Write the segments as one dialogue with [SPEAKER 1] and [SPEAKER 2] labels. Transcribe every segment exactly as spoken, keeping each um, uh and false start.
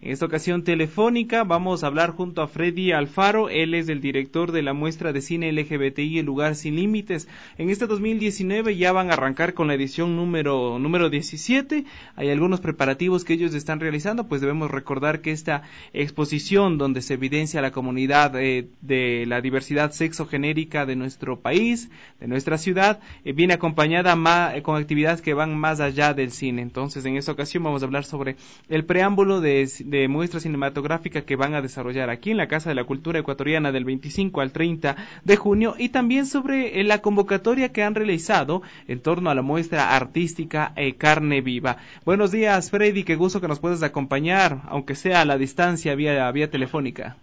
[SPEAKER 1] En esta ocasión telefónica vamos a hablar junto a Freddy Alfaro, él es el director de la muestra de cine L G B T I El Lugar Sin Límites. En este dos mil diecinueve ya van a arrancar con la edición número número diecisiete. Hay algunos preparativos que ellos están realizando, pues debemos recordar que esta exposición donde se evidencia la comunidad eh, de la diversidad sexogenérica de nuestro país, de nuestra ciudad, eh, viene acompañada más, eh, con actividades que van más allá del cine. Entonces, en esta ocasión vamos a hablar sobre el preámbulo de, de muestra cinematográfica que van a desarrollar aquí en la Casa de la Cultura Ecuatoriana del veinticinco al treinta de junio y también sobre eh, la convocatoria que han realizado en torno a la muestra artística eh, Carne Viva. Buenos días, Freddy, qué gusto que nos puedas acompañar, aunque sea a la distancia, vía, vía telefónica.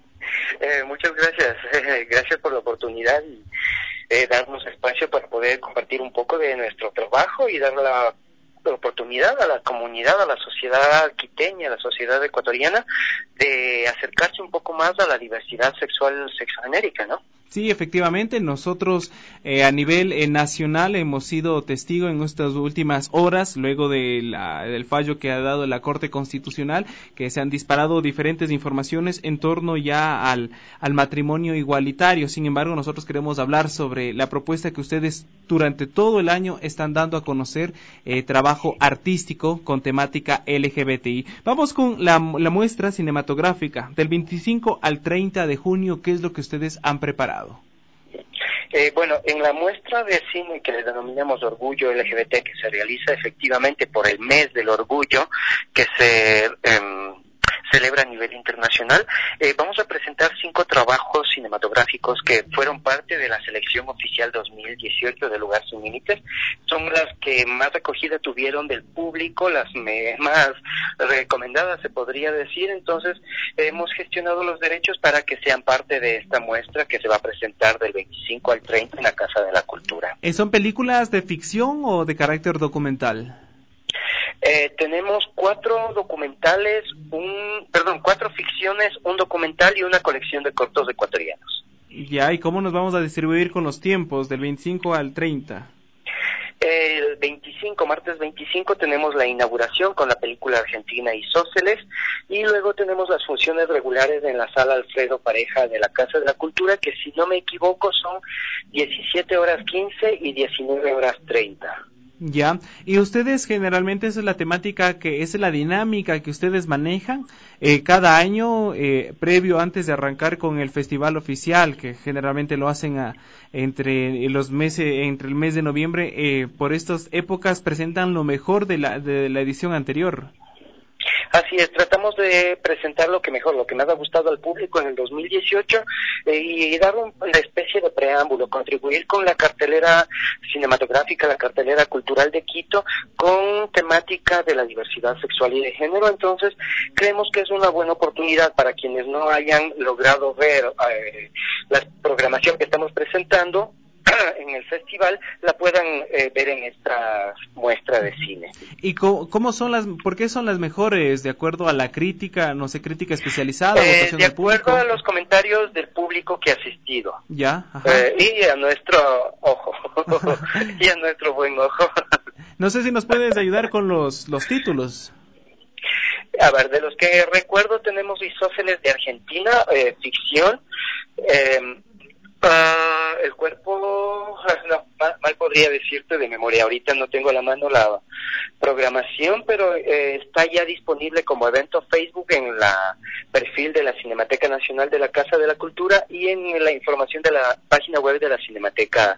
[SPEAKER 2] Eh, muchas gracias, eh, gracias por la oportunidad y eh, darnos espacio para poder compartir un poco de nuestro trabajo y dar la, la oportunidad a la comunidad, a la sociedad quiteña, a la sociedad ecuatoriana, de acercarse un poco más a la diversidad sexual sexogenérica, ¿no?
[SPEAKER 1] Sí, efectivamente, nosotros eh, a nivel eh, nacional hemos sido testigos en estas últimas horas, luego de la, del fallo que ha dado la Corte Constitucional, que se han disparado diferentes informaciones en torno ya al, al matrimonio igualitario. Sin embargo, nosotros queremos hablar sobre la propuesta que ustedes durante todo el año están dando a conocer, eh, trabajo artístico con temática L G B T I. Vamos con la, la muestra cinematográfica del veinticinco al treinta de junio, ¿qué es lo que ustedes han preparado?
[SPEAKER 2] Eh, bueno, en la muestra de cine que le denominamos Orgullo L G B T, que se realiza efectivamente por el mes del orgullo, que se eh, celebra a nivel internacional, eh, vamos a presentar cinco trabajos cinematográficos que fueron parte de la selección oficial dos mil dieciocho de Lugar Sin Límites. Son las que más acogida tuvieron del público, las me, más recomendadas se podría decir. Entonces eh, hemos gestionado los derechos para que sean parte de esta muestra que se va a presentar del veinticinco al treinta en la Casa de la Cultura.
[SPEAKER 1] ¿Son películas de ficción o de carácter documental?
[SPEAKER 2] Eh, tenemos cuatro documentales, un, perdón, cuatro ficciones, un documental y una colección de cortos ecuatorianos.
[SPEAKER 1] Ya, ¿y cómo nos vamos a distribuir con los tiempos del veinticinco al treinta?
[SPEAKER 2] El veinticinco, martes veinticinco, tenemos la inauguración con la película argentina Isósceles, y luego tenemos las funciones regulares en la sala Alfredo Pareja de la Casa de la Cultura, que si no me equivoco son diecisiete horas quince y diecinueve horas treinta.
[SPEAKER 1] Ya, y ustedes generalmente esa es la temática, que esa es la dinámica que ustedes manejan eh, cada año, eh, previo antes de arrancar con el festival oficial, que generalmente lo hacen a, entre los meses, entre el mes de noviembre. Eh, por estas épocas presentan lo mejor de la de la edición anterior.
[SPEAKER 2] Así es, tratamos de presentar lo que mejor, lo que más ha gustado al público en el dos mil dieciocho eh, y dar un, una especie de preámbulo, contribuir con la cartelera cinematográfica, la cartelera cultural de Quito, con temática de la diversidad sexual y de género. Entonces, creemos que es una buena oportunidad para quienes no hayan logrado ver eh, la programación que estamos presentando en el festival, la puedan eh, ver en esta muestra de cine.
[SPEAKER 1] ¿Y cómo, cómo son las, por qué son las mejores, de acuerdo a la crítica, no sé, crítica especializada,
[SPEAKER 2] eh,
[SPEAKER 1] votación
[SPEAKER 2] de
[SPEAKER 1] del público?
[SPEAKER 2] acuerdo a los comentarios del público que ha asistido.
[SPEAKER 1] Ya, ajá.
[SPEAKER 2] Eh, y a nuestro ojo, y a nuestro buen ojo.
[SPEAKER 1] No sé si nos puedes ayudar con los, los títulos.
[SPEAKER 2] A ver, de los que recuerdo tenemos Isósceles de Argentina, eh, ficción, eh, Uh, el cuerpo, no, mal, mal podría decirte de memoria, ahorita no tengo a la mano la programación, pero eh, está ya disponible como evento Facebook en la perfil de la Cinemateca Nacional de la Casa de la Cultura y en la información de la página web de la Cinemateca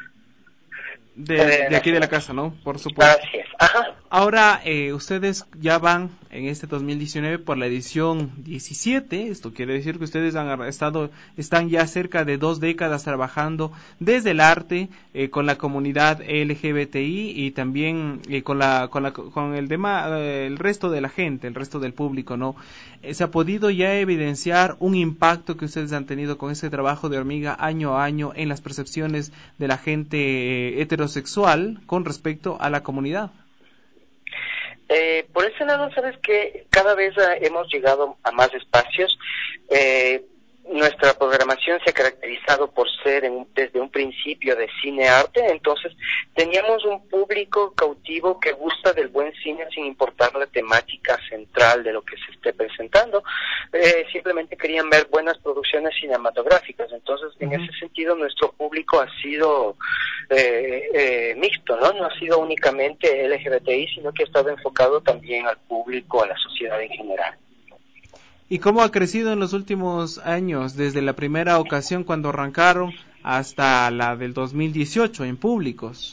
[SPEAKER 1] de, de aquí de la casa, ¿no? Por supuesto.
[SPEAKER 2] Así es, ajá.
[SPEAKER 1] Ahora, eh, ustedes ya van en este dos mil diecinueve por la edición diecisiete, esto quiere decir que ustedes han estado, están ya cerca de dos décadas trabajando desde el arte, eh, con la comunidad L G B T I y también eh, con la, con la, con el demás, eh, el resto de la gente, el resto del público, ¿no? Eh, se ha podido ya evidenciar un impacto que ustedes han tenido con ese trabajo de hormiga año a año en las percepciones de la gente eh, heterosexual con respecto a la comunidad.
[SPEAKER 2] Eh, por ese lado, sabes que cada vez uh, hemos llegado a más espacios. Eh, nuestra programación se ha caracterizado por ser en, desde un principio de cine-arte, entonces teníamos un público cautivo que gusta del buen cine sin importar la temática central de lo que se esté presentando, eh, simplemente querían ver buenas producciones cinematográficas, entonces en uh-huh. ese sentido nuestro público ha sido eh, eh, mixto, ¿no? No ha sido únicamente L G B T I, sino que ha estado enfocado también al público, a la sociedad en general.
[SPEAKER 1] ¿Y cómo ha crecido en los últimos años, desde la primera ocasión cuando arrancaron hasta la del dos mil dieciocho en públicos?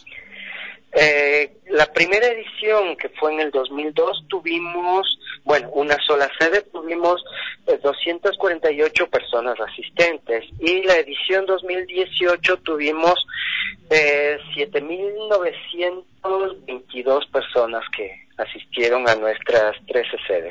[SPEAKER 2] Eh, la primera edición, que fue en el dos mil dos, tuvimos, bueno, una sola sede, tuvimos eh, doscientas cuarenta y ocho personas asistentes, y la edición dos mil dieciocho tuvimos eh, siete mil novecientas veintidós personas que asistieron a nuestras trece sedes.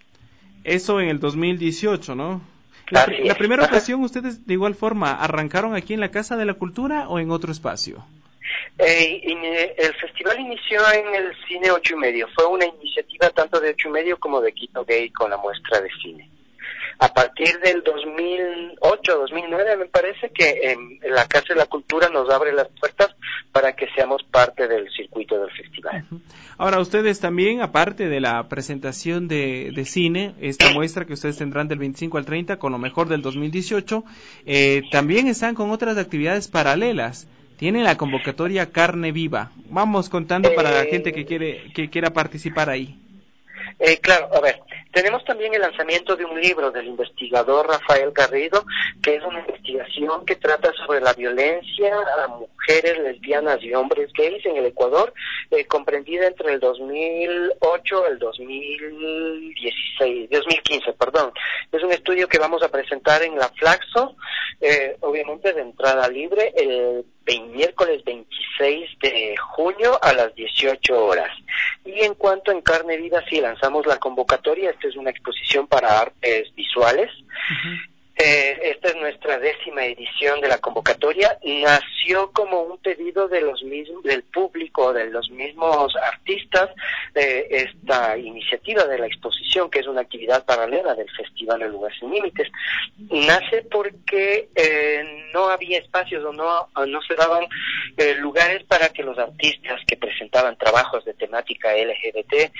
[SPEAKER 1] Eso en el dos mil dieciocho, ¿no? La, pr- la primera ocasión, ¿ustedes de igual forma arrancaron aquí en la Casa de la Cultura o en otro espacio?
[SPEAKER 2] Eh, in, eh, el festival inició en el Cine Ocho y Medio. Fue una iniciativa tanto de Ocho y Medio como de Quito Gay con la muestra de cine. A partir del dos mil ocho, dos mil nueve, me parece que eh, la Casa de la Cultura nos abre las puertas para que seamos parte del circuito del festival.
[SPEAKER 1] Uh-huh. Ahora, ustedes también, aparte de la presentación de, de cine, esta muestra que ustedes tendrán del veinticinco al treinta, con lo mejor del dos mil dieciocho, eh, también están con otras actividades paralelas. Tienen la convocatoria Carne Viva. Vamos contando eh, para la gente que quiere que quiera participar ahí.
[SPEAKER 2] Eh, claro, a ver, tenemos también el lanzamiento de un libro del investigador Rafael Garrido, que es una investigación que trata sobre la violencia a mujeres lesbianas y hombres gays en el Ecuador, eh, comprendida entre el dos mil ocho al dos mil dieciséis, dos mil quince, perdón. Es un estudio que vamos a presentar en la Flaxo, eh, obviamente de entrada libre, el miércoles veintiséis de junio a las dieciocho horas. Y en cuanto en Carne Viva, sí, lanzamos la convocatoria. Esta es una exposición para artes visuales. Uh-huh. Eh, esta es nuestra décima edición de la convocatoria. Nació como un pedido de los mismos, del público, de los mismos artistas, de esta iniciativa de la exposición, que es una actividad paralela del Festival El Lugar Sin Límites. Nace porque eh, no había espacios o no, no se daban eh, lugares para que los artistas que presentaban trabajos de temática L G B T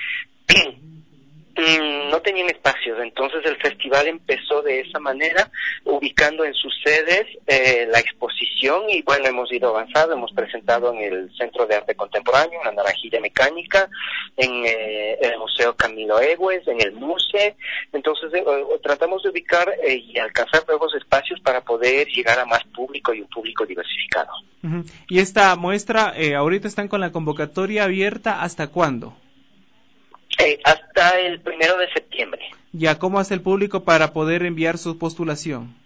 [SPEAKER 2] no tenían espacios, entonces el festival empezó de esa manera, ubicando en sus sedes eh, la exposición, y bueno, hemos ido avanzando, hemos presentado en el Centro de Arte Contemporáneo, en la Naranjilla Mecánica, en eh, el Museo Camilo Egues, en el MUSE, entonces eh, tratamos de ubicar eh, y alcanzar nuevos espacios para poder llegar a más público y un público diversificado.
[SPEAKER 1] Uh-huh. Y esta muestra, eh, ahorita están con la convocatoria abierta, ¿hasta cuándo?
[SPEAKER 2] Eh, hasta el primero de septiembre.
[SPEAKER 1] ¿Ya cómo hace el público para poder enviar su postulación?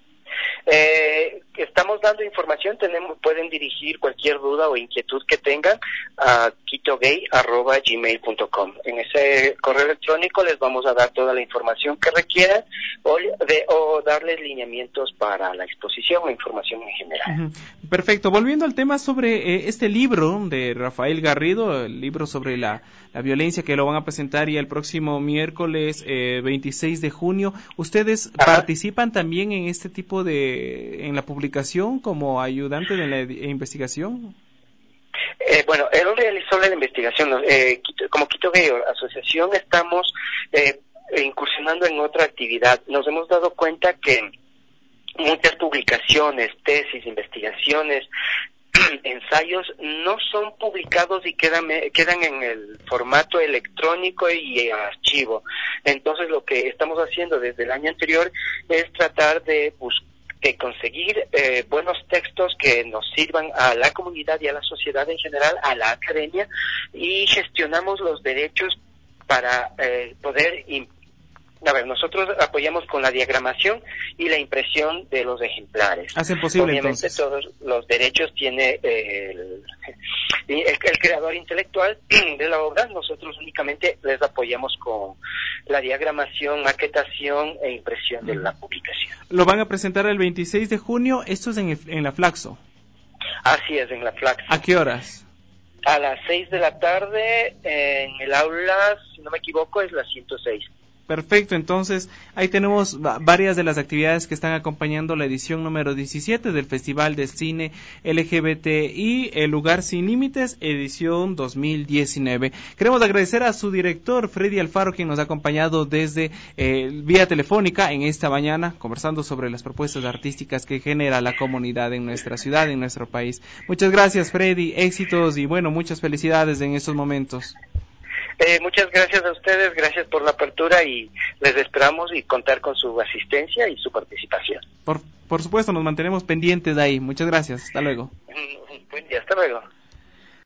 [SPEAKER 2] Eh, estamos dando información, tenemos, pueden dirigir cualquier duda o inquietud que tengan a quitogay arroba gmail punto com. En ese correo electrónico les vamos a dar toda la información que requieran o, de, o darles lineamientos para la exposición o información en general.
[SPEAKER 1] Uh-huh. Perfecto. Volviendo al tema sobre eh, este libro de Rafael Garrido, el libro sobre la, la violencia, que lo van a presentar ya el próximo miércoles eh, veintiséis de junio. ¿Ustedes Ajá. participan también en este tipo de, en la publicación como ayudante de la investigación?
[SPEAKER 2] Eh, bueno, él realizó la investigación. Eh, como Quito Gay Asociación estamos eh, incursionando en otra actividad. Nos hemos dado cuenta que muchas publicaciones, tesis, investigaciones, ensayos no son publicados y quedan quedan en el formato electrónico y archivo. Entonces lo que estamos haciendo desde el año anterior es tratar de buscar de conseguir eh, buenos textos que nos sirvan a la comunidad y a la sociedad en general, a la academia, y gestionamos los derechos para eh, poder imp- A ver, nosotros apoyamos con la diagramación y la impresión de los ejemplares.
[SPEAKER 1] Hacen posible,
[SPEAKER 2] Obviamente
[SPEAKER 1] entonces.
[SPEAKER 2] todos los derechos tiene eh, el, el, el creador intelectual de la obra. Nosotros únicamente les apoyamos con la diagramación, maquetación e impresión de la publicación.
[SPEAKER 1] Lo van a presentar el veintiséis de junio. Esto es en, el, en la Flaxo.
[SPEAKER 2] Así es, en la Flaxo.
[SPEAKER 1] ¿A qué horas?
[SPEAKER 2] A las seis de la tarde en el aula, si no me equivoco, es la ciento seis.
[SPEAKER 1] Perfecto, entonces ahí tenemos varias de las actividades que están acompañando la edición número diecisiete del Festival de Cine L G B T I, El Lugar Sin Límites, edición dos mil diecinueve. Queremos agradecer a su director, Freddy Alfaro, quien nos ha acompañado desde eh, vía telefónica en esta mañana, conversando sobre las propuestas artísticas que genera la comunidad en nuestra ciudad, en nuestro país. Muchas gracias, Freddy, éxitos y bueno, muchas felicidades en estos momentos.
[SPEAKER 2] Eh, muchas gracias a ustedes, gracias por la apertura y les esperamos y contar con su asistencia y su participación.
[SPEAKER 1] Por, por supuesto, nos mantenemos pendientes de ahí. Muchas gracias. Hasta luego.
[SPEAKER 2] Buen día, hasta luego.